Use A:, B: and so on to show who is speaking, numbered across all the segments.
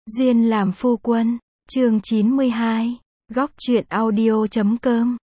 A: Duyên làm phu quân, chương 92, góc truyện audio.com,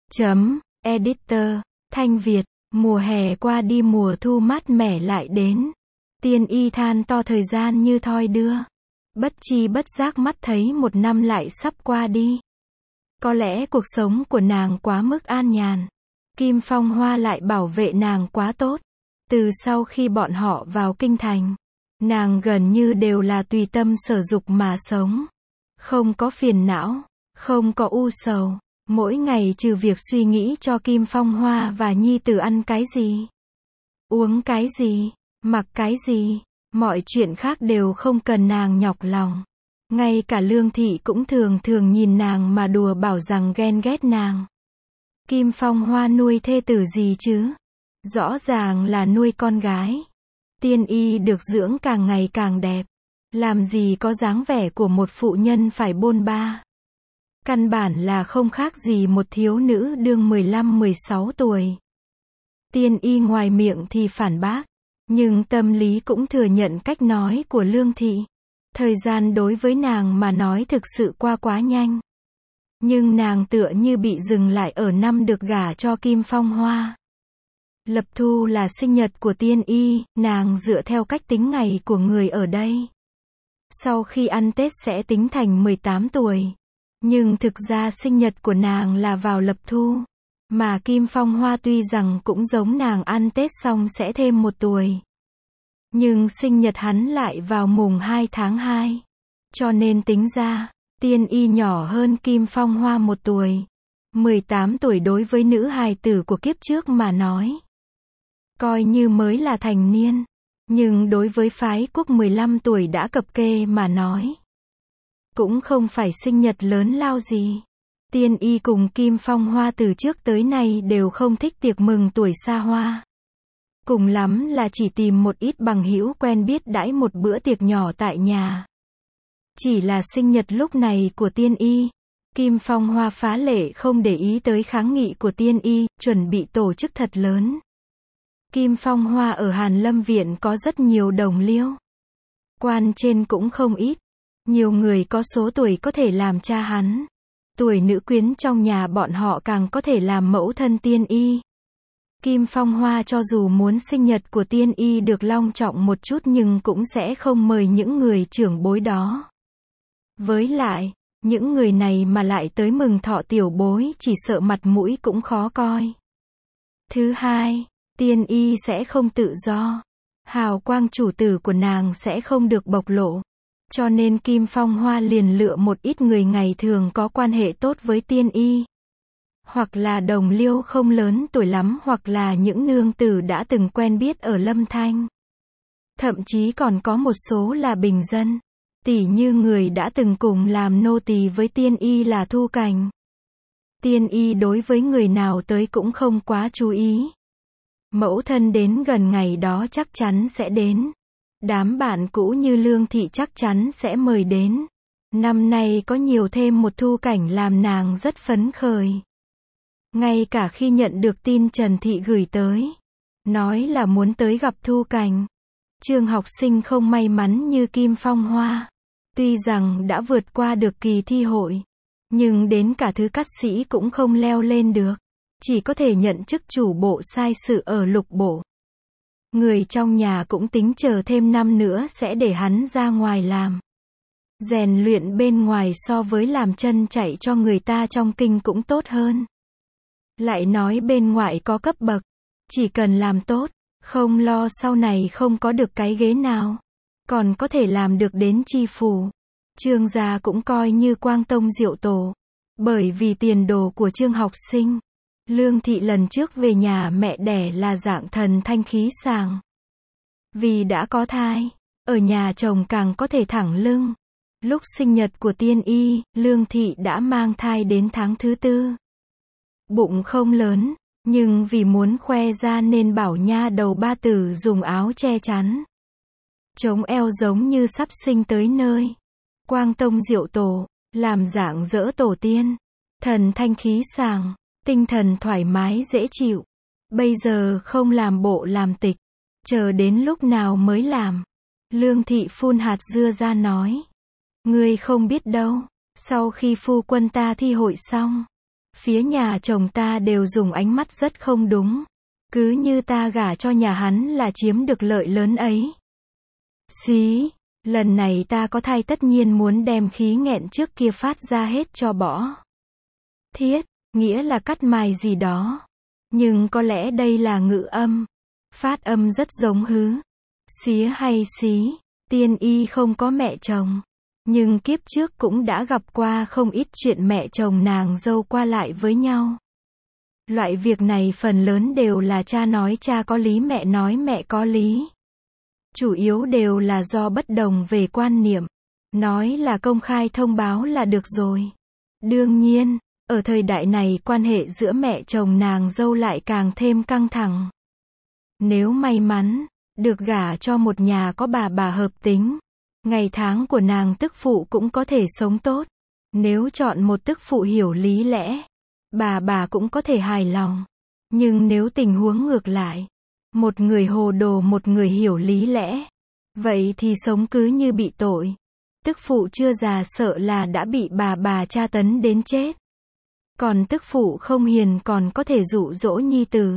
A: Editor, Thanh Việt, mùa hè qua đi mùa thu mát mẻ lại đến. Tiên Y than to thời gian như thoi đưa. Bất chi bất giác mắt thấy một năm lại sắp qua đi. Có lẽ cuộc sống của nàng quá mức an nhàn. Kim Phong Hoa lại bảo vệ nàng quá tốt. Từ sau khi bọn họ vào kinh thành, nàng gần như đều là tùy tâm sở dục mà sống. Không có phiền não, không có u sầu. Mỗi ngày trừ việc suy nghĩ cho Kim Phong Hoa và nhi tử ăn cái gì, uống cái gì, mặc cái gì, mọi chuyện khác đều không cần nàng nhọc lòng. Ngay cả Lương Thị cũng thường thường nhìn nàng mà đùa bảo rằng ghen ghét nàng. Kim Phong Hoa nuôi thê tử gì chứ? Rõ ràng là nuôi con gái. Tiên Y được dưỡng càng ngày càng đẹp. Làm gì có dáng vẻ của một phụ nhân phải bôn ba. Căn bản là không khác gì một thiếu nữ đương 15-16 tuổi. Tiên Y ngoài miệng thì phản bác, nhưng tâm lý cũng thừa nhận cách nói của Lương Thị. Thời gian đối với nàng mà nói thực sự qua quá nhanh. Nhưng nàng tựa như bị dừng lại ở năm được gả cho Kim Phong Hoa. Lập Thu là sinh nhật của Tiên Y, nàng dựa theo cách tính ngày của người ở đây. Sau khi ăn Tết sẽ tính thành 18 tuổi. Nhưng thực ra sinh nhật của nàng là vào Lập Thu. Mà Kim Phong Hoa tuy rằng cũng giống nàng ăn Tết xong sẽ thêm 1 tuổi. Nhưng sinh nhật hắn lại vào mùng 2 tháng 2. Cho nên tính ra, Tiên Y nhỏ hơn Kim Phong Hoa 1 tuổi. 18 tuổi đối với nữ hài tử của kiếp trước mà nói, coi như mới là thành niên. Nhưng đối với phái quốc 15 tuổi đã cập kê mà nói, cũng không phải sinh nhật lớn lao gì. Tiên Y cùng Kim Phong Hoa từ trước tới nay đều không thích tiệc mừng tuổi xa hoa. Cùng lắm là chỉ tìm một ít bằng hữu quen biết đãi một bữa tiệc nhỏ tại nhà. Chỉ là sinh nhật lúc này của Tiên Y, Kim Phong Hoa phá lệ không để ý tới kháng nghị của Tiên Y, chuẩn bị tổ chức thật lớn. Kim Phong Hoa ở Hàn Lâm Viện có rất nhiều đồng liêu. Quan trên cũng không ít. Nhiều người có số tuổi có thể làm cha hắn. Tuổi nữ quyến trong nhà bọn họ càng có thể làm mẫu thân Tiên Y. Kim Phong Hoa cho dù muốn sinh nhật của Tiên Y được long trọng một chút nhưng cũng sẽ không mời những người trưởng bối đó. Với lại, những người này mà lại tới mừng thọ tiểu bối chỉ sợ mặt mũi cũng khó coi. Thứ hai, Tiên Y sẽ không tự do. Hào quang chủ tử của nàng sẽ không được bộc lộ. Cho nên Kim Phong Hoa liền lựa một ít người ngày thường có quan hệ tốt với Tiên Y. Hoặc là đồng liêu không lớn tuổi lắm hoặc là những nương tử đã từng quen biết ở Lâm Thanh. Thậm chí còn có một số là bình dân. Tỉ như người đã từng cùng làm nô tỳ với Tiên Y là Thu Cảnh. Tiên Y đối với người nào tới cũng không quá chú ý. Mẫu thân đến gần ngày đó chắc chắn sẽ đến. Đám bạn cũ như Lương Thị chắc chắn sẽ mời đến. Năm nay có nhiều thêm một Thu Cảnh làm nàng rất phấn khởi. Ngay cả khi nhận được tin Trần Thị gửi tới, nói là muốn tới gặp Thu Cảnh. Trường học sinh không may mắn như Kim Phong Hoa. Tuy rằng đã vượt qua được kỳ thi hội, nhưng đến cả thứ cát sĩ cũng không leo lên được. Chỉ có thể nhận chức chủ bộ sai sự ở Lục Bộ. Người trong nhà cũng tính chờ thêm năm nữa sẽ để hắn ra ngoài làm. Rèn luyện bên ngoài so với làm chân chạy cho người ta trong kinh cũng tốt hơn. Lại nói bên ngoại có cấp bậc. Chỉ cần làm tốt, không lo sau này không có được cái ghế nào. Còn có thể làm được đến tri phủ. Trương gia cũng coi như quang tông diệu tổ. Bởi vì tiền đồ của Trương học sinh. Lương Thị lần trước về nhà mẹ đẻ là dạng thần thanh khí sảng. Vì đã có thai, ở nhà chồng càng có thể thẳng lưng. Lúc sinh nhật của Tiên Y, Lương Thị đã mang thai đến tháng thứ 4. Bụng không lớn, nhưng vì muốn khoe ra nên bảo nha đầu ba tử dùng áo che chắn. Chống eo giống như sắp sinh tới nơi. Quang tông diệu tổ, làm dạng dỡ tổ tiên. Thần thanh khí sảng. Tinh thần thoải mái dễ chịu. Bây giờ không làm bộ làm tịch. Chờ đến lúc nào mới làm. Lương Thị phun hạt dưa ra nói. Ngươi không biết đâu, sau khi phu quân ta thi hội xong, phía nhà chồng ta đều dùng ánh mắt rất không đúng. Cứ như ta gả cho nhà hắn là chiếm được lợi lớn ấy. Xí, lần này ta có thai tất nhiên muốn đem khí nghẹn trước kia phát ra hết cho bỏ. Thiết, nghĩa là cắt mài gì đó. Nhưng có lẽ đây là ngữ âm. Phát âm rất giống hứ. Xía hay xí, Tiên Y không có mẹ chồng. Nhưng kiếp trước cũng đã gặp qua không ít chuyện mẹ chồng nàng dâu qua lại với nhau. Loại việc này phần lớn đều là cha nói cha có lý mẹ nói mẹ có lý. Chủ yếu đều là do bất đồng về quan niệm. Nói là công khai thông báo là được rồi. Đương nhiên, ở thời đại này quan hệ giữa mẹ chồng nàng dâu lại càng thêm căng thẳng. Nếu may mắn, được gả cho một nhà có bà hợp tính, ngày tháng của nàng tức phụ cũng có thể sống tốt. Nếu chọn một tức phụ hiểu lý lẽ, bà cũng có thể hài lòng. Nhưng nếu tình huống ngược lại, một người hồ đồ một người hiểu lý lẽ, vậy thì sống cứ như bị tội. Tức phụ chưa già sợ là đã bị bà tra tấn đến chết. Còn tức phụ không hiền còn có thể dụ dỗ nhi tử.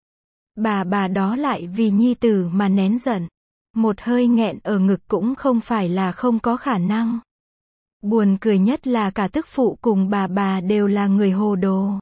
A: Bà đó lại vì nhi tử mà nén giận. Một hơi nghẹn ở ngực cũng không phải là không có khả năng. Buồn cười nhất là cả tức phụ cùng bà đều là người hồ đồ.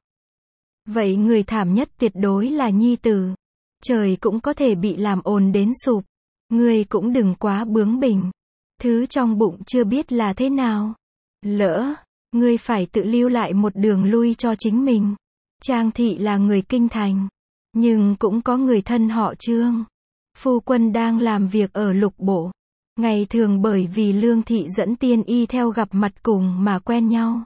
A: Vậy người thảm nhất tuyệt đối là nhi tử. Trời cũng có thể bị làm ồn đến sụp. Ngươi cũng đừng quá bướng bỉnh. Thứ trong bụng chưa biết là thế nào. Lỡ, ngươi phải tự lưu lại một đường lui cho chính mình. Trang Thị là người kinh thành. Nhưng cũng có người thân họ Trương. Phu quân đang làm việc ở Lục Bộ. Ngày thường bởi vì Lương Thị dẫn Tiên Y theo gặp mặt cùng mà quen nhau.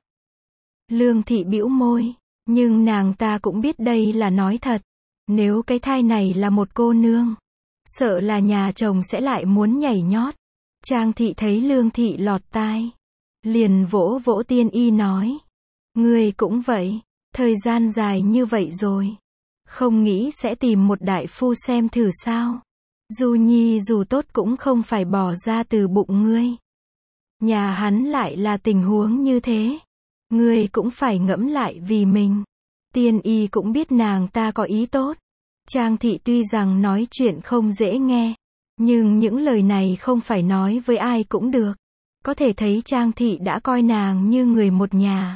A: Lương Thị bĩu môi. Nhưng nàng ta cũng biết đây là nói thật. Nếu cái thai này là một cô nương, sợ là nhà chồng sẽ lại muốn nhảy nhót. Trang Thị thấy Lương Thị lọt tai, liền vỗ vỗ Tiên Y nói. Ngươi cũng vậy, thời gian dài như vậy rồi. Không nghĩ sẽ tìm một đại phu xem thử sao. Du Nhi dù tốt cũng không phải bỏ ra từ bụng ngươi. Nhà hắn lại là tình huống như thế. Ngươi cũng phải ngẫm lại vì mình. Tiên Y cũng biết nàng ta có ý tốt. Trang Thị tuy rằng nói chuyện không dễ nghe, nhưng những lời này không phải nói với ai cũng được. Có thể thấy Trang Thị đã coi nàng như người một nhà.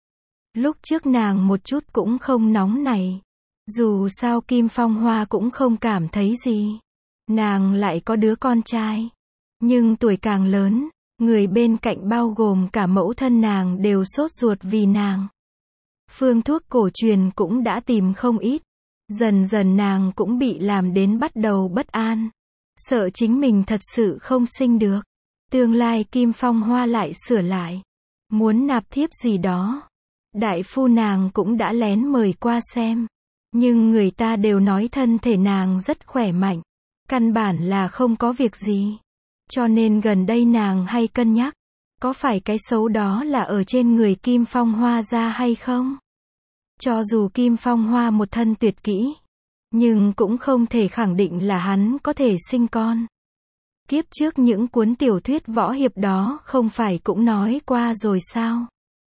A: Lúc trước nàng một chút cũng không nóng nảy. Dù sao Kim Phong Hoa cũng không cảm thấy gì. Nàng lại có đứa con trai. Nhưng tuổi càng lớn, người bên cạnh bao gồm cả mẫu thân nàng đều sốt ruột vì nàng. Phương thuốc cổ truyền cũng đã tìm không ít. Dần dần nàng cũng bị làm đến bắt đầu bất an. Sợ chính mình thật sự không sinh được. Tương lai Kim Phong Hoa lại sửa lại. Muốn nạp thiếp gì đó. Đại phu nàng cũng đã lén mời qua xem. Nhưng người ta đều nói thân thể nàng rất khỏe mạnh. Căn bản là không có việc gì. Cho nên gần đây nàng hay cân nhắc. Có phải cái xấu đó là ở trên người Kim Phong Hoa ra hay không? Cho dù Kim Phong Hoa một thân tuyệt kỹ, nhưng cũng không thể khẳng định là hắn có thể sinh con. Kiếp trước những cuốn tiểu thuyết võ hiệp đó không phải cũng nói qua rồi sao?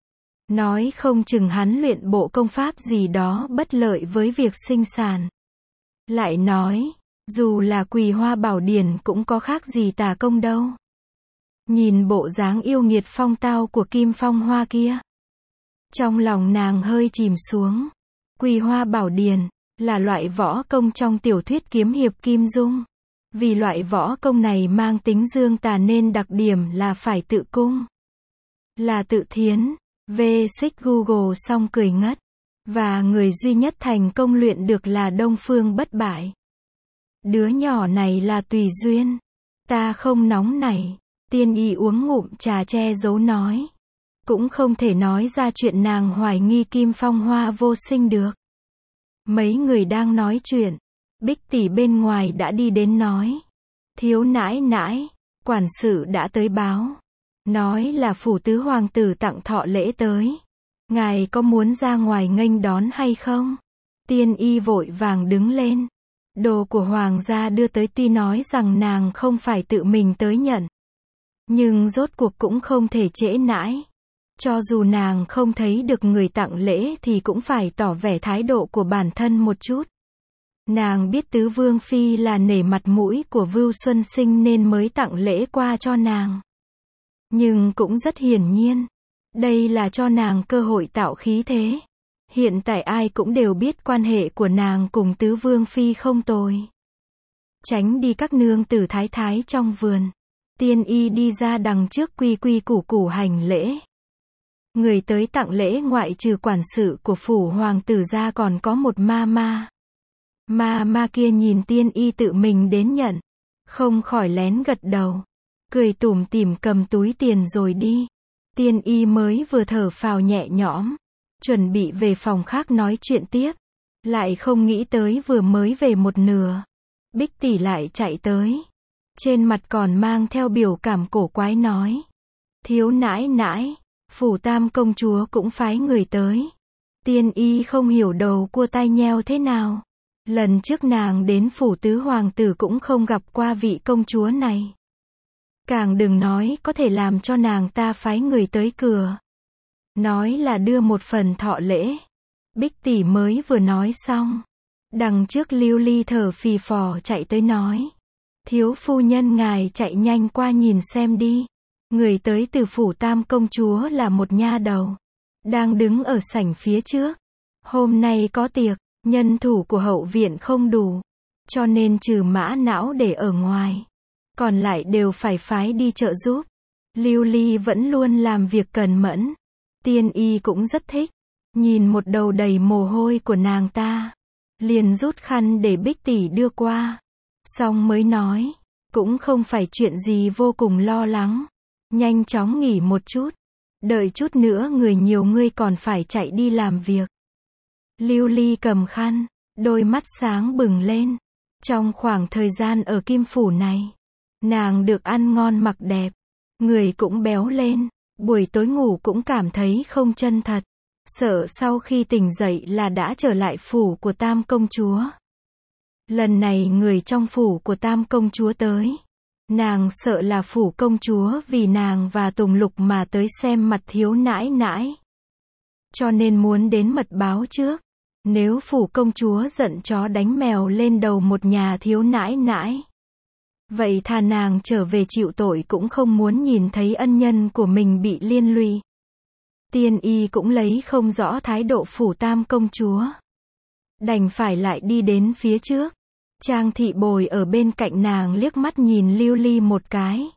A: Nói không chừng hắn luyện bộ công pháp gì đó bất lợi với việc sinh sản. Lại nói, dù là Quỳ Hoa Bảo Điển cũng có khác gì tà công đâu. Nhìn bộ dáng yêu nghiệt phong tao của Kim Phong Hoa kia. Trong lòng nàng hơi chìm xuống. Quỳ Hoa Bảo Điển là loại võ công trong tiểu thuyết kiếm hiệp Kim Dung. Vì loại võ công này mang tính dương tà nên đặc điểm là phải tự cung. Là tự thiến. V6 Google xong cười ngất. Và người duy nhất thành công luyện được là Đông Phương Bất Bại. Đứa nhỏ này là tùy duyên. Ta không nóng nảy. Tiên Y uống ngụm trà che giấu nói. Cũng không thể nói ra chuyện nàng hoài nghi Kim Phong Hoa vô sinh được. Mấy người đang nói chuyện. Bích tỷ bên ngoài đã đi đến nói. Thiếu nãi nãi, quản sự đã tới báo. Nói là phủ tứ hoàng tử tặng thọ lễ tới. Ngài có muốn ra ngoài nghênh đón hay không? Tiên Y vội vàng đứng lên. Đồ của hoàng gia đưa tới tuy nói rằng nàng không phải tự mình tới nhận. Nhưng rốt cuộc cũng không thể trễ nãi. Cho dù nàng không thấy được người tặng lễ thì cũng phải tỏ vẻ thái độ của bản thân một chút. Nàng biết tứ vương phi là nể mặt mũi của Vưu Xuân Sinh nên mới tặng lễ qua cho nàng. Nhưng cũng rất hiển nhiên, đây là cho nàng cơ hội tạo khí thế. Hiện tại ai cũng đều biết quan hệ của nàng cùng tứ vương phi không tồi. Tránh đi các nương tử thái thái trong vườn. Tiên y đi ra đằng trước quy quy củ củ hành lễ. Người tới tặng lễ ngoại trừ quản sự của phủ hoàng tử ra còn có một ma ma. Ma ma kia nhìn tiên y tự mình đến nhận. Không khỏi lén gật đầu. Cười tủm tỉm cầm túi tiền rồi đi. Tiên y mới vừa thở phào nhẹ nhõm. Chuẩn bị về phòng khác nói chuyện tiếp. Lại không nghĩ tới vừa mới về một nửa. Bích tỷ lại chạy tới. Trên mặt còn mang theo biểu cảm cổ quái nói. Thiếu nãi nãi, phủ tam công chúa cũng phái người tới. Tiên y không hiểu đầu cua tai nheo thế nào. Lần trước nàng đến phủ tứ hoàng tử cũng không gặp qua vị công chúa này. Càng đừng nói có thể làm cho nàng ta phái người tới cửa. Nói là đưa một phần thọ lễ. Bích tỷ mới vừa nói xong. Đằng trước Lưu Ly thở phì phò chạy tới nói. Thiếu phu nhân ngài chạy nhanh qua nhìn xem đi. Người tới từ phủ tam công chúa là một nha đầu. Đang đứng ở sảnh phía trước. Hôm nay có tiệc, nhân thủ của hậu viện không đủ. Cho nên trừ Mã Não để ở ngoài. Còn lại đều phải phái đi trợ giúp. Lưu Ly vẫn luôn làm việc cần mẫn. Tiên y cũng rất thích. Nhìn một đầu đầy mồ hôi của nàng ta. Liền rút khăn để Bích tỷ đưa qua. Xong mới nói. Cũng không phải chuyện gì vô cùng lo lắng. Nhanh chóng nghỉ một chút. Đợi chút nữa người nhiều ngươi còn phải chạy đi làm việc. Lưu Ly cầm khăn. Đôi mắt sáng bừng lên. Trong khoảng thời gian ở Kim Phủ này. Nàng được ăn ngon mặc đẹp. Người cũng béo lên. Buổi tối ngủ cũng cảm thấy không chân thật. Sợ sau khi tỉnh dậy là đã trở lại phủ của tam công chúa. Lần này người trong phủ của tam công chúa tới. Nàng sợ là phủ công chúa vì nàng và Tùng Lục mà tới xem mặt thiếu nãi nãi. Cho nên muốn đến mật báo trước. Nếu phủ công chúa giận chó đánh mèo lên đầu một nhà thiếu nãi nãi. Vậy thà nàng trở về chịu tội cũng không muốn nhìn thấy ân nhân của mình bị liên lụy. Tiên y cũng lấy không rõ thái độ phủ tam công chúa. Đành phải lại đi đến phía trước. Trang thị bồi ở bên cạnh nàng liếc mắt nhìn Lưu Ly một cái.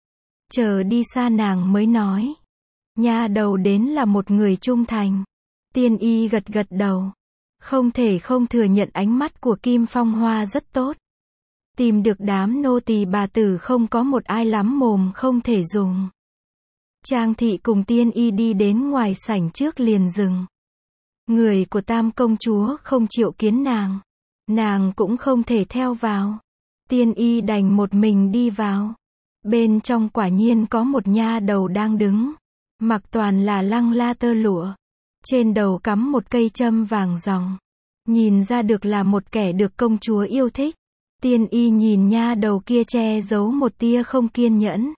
A: Chờ đi xa nàng mới nói. Nha đầu đến là một người trung thành. Tiên y gật gật đầu. Không thể không thừa nhận ánh mắt của Kim Phong Hoa rất tốt. Tìm được đám nô tỳ bà tử không có một ai lắm mồm không thể dùng. Trang thị cùng tiên y đi đến ngoài sảnh trước liền dừng. Người của tam công chúa không chịu kiến nàng. Nàng cũng không thể theo vào. Tiên y đành một mình đi vào. Bên trong quả nhiên có một nha đầu đang đứng. Mặc toàn là lăng la tơ lụa. Trên đầu cắm một cây châm vàng ròng. Nhìn ra được là một kẻ được công chúa yêu thích. Tiên y nhìn nha đầu kia che giấu một tia không kiên nhẫn.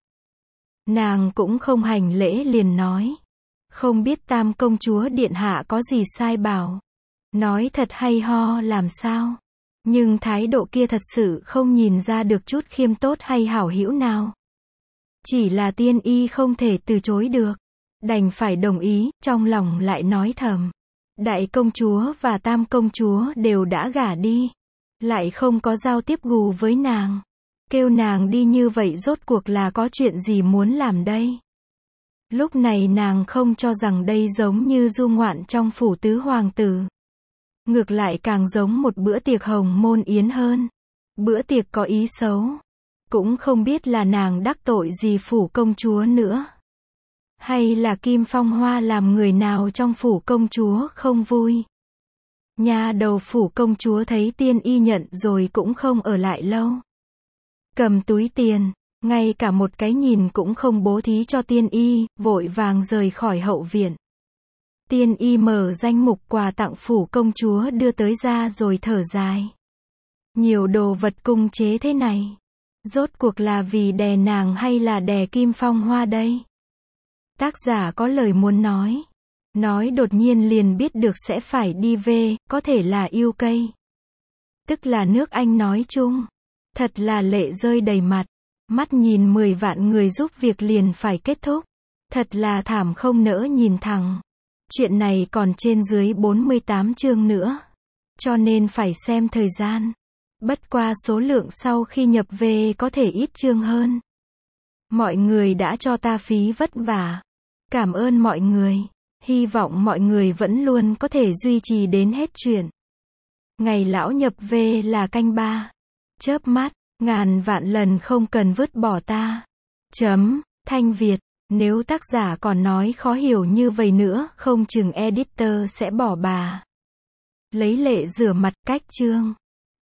A: Nàng cũng không hành lễ liền nói. Không biết tam công chúa điện hạ có gì sai bảo. Nói thật hay ho làm sao. Nhưng thái độ kia thật sự không nhìn ra được chút khiêm tốt hay hảo hữu nào. Chỉ là tiên y không thể từ chối được. Đành phải đồng ý, trong lòng lại nói thầm. Đại công chúa và tam công chúa đều đã gả đi. Lại không có giao tiếp gù với nàng. Kêu nàng đi như vậy rốt cuộc là có chuyện gì muốn làm đây? Lúc này nàng không cho rằng đây giống như du ngoạn trong phủ tứ hoàng tử. Ngược lại càng giống một bữa tiệc hồng môn yến hơn. Bữa tiệc có ý xấu. Cũng không biết là nàng đắc tội gì phủ công chúa nữa. Hay là Kim Phong Hoa làm người nào trong phủ công chúa không vui. Nha đầu phủ công chúa thấy tiên y nhận rồi cũng không ở lại lâu. Cầm túi tiền, ngay cả một cái nhìn cũng không bố thí cho tiên y, vội vàng rời khỏi hậu viện. Tiên y mở danh mục quà tặng phủ công chúa đưa tới ra rồi thở dài. Nhiều đồ vật cung chế thế này. Rốt cuộc là vì đè nàng hay là đè Kim Phong Hoa đây? Tác giả có lời muốn nói đột nhiên liền biết được sẽ phải đi về, có thể là UK. Tức là nước Anh nói chung. Thật là lệ rơi đầy mặt. Mắt nhìn 10 vạn người giúp việc liền phải kết thúc. Thật là thảm không nỡ nhìn thẳng. Chuyện này còn trên dưới 48 chương nữa. Cho nên phải xem thời gian. Bất qua số lượng sau khi nhập về có thể ít chương hơn. Mọi người đã cho ta phí vất vả. Cảm ơn mọi người. Hy vọng mọi người vẫn luôn có thể duy trì đến hết chuyện. Ngày lão nhập về là canh 3. Chớp mắt, ngàn vạn lần không cần vứt bỏ ta. Thanh Việt, nếu tác giả còn nói khó hiểu như vậy nữa, không chừng editor sẽ bỏ bà. Lấy lệ rửa mặt cách chương.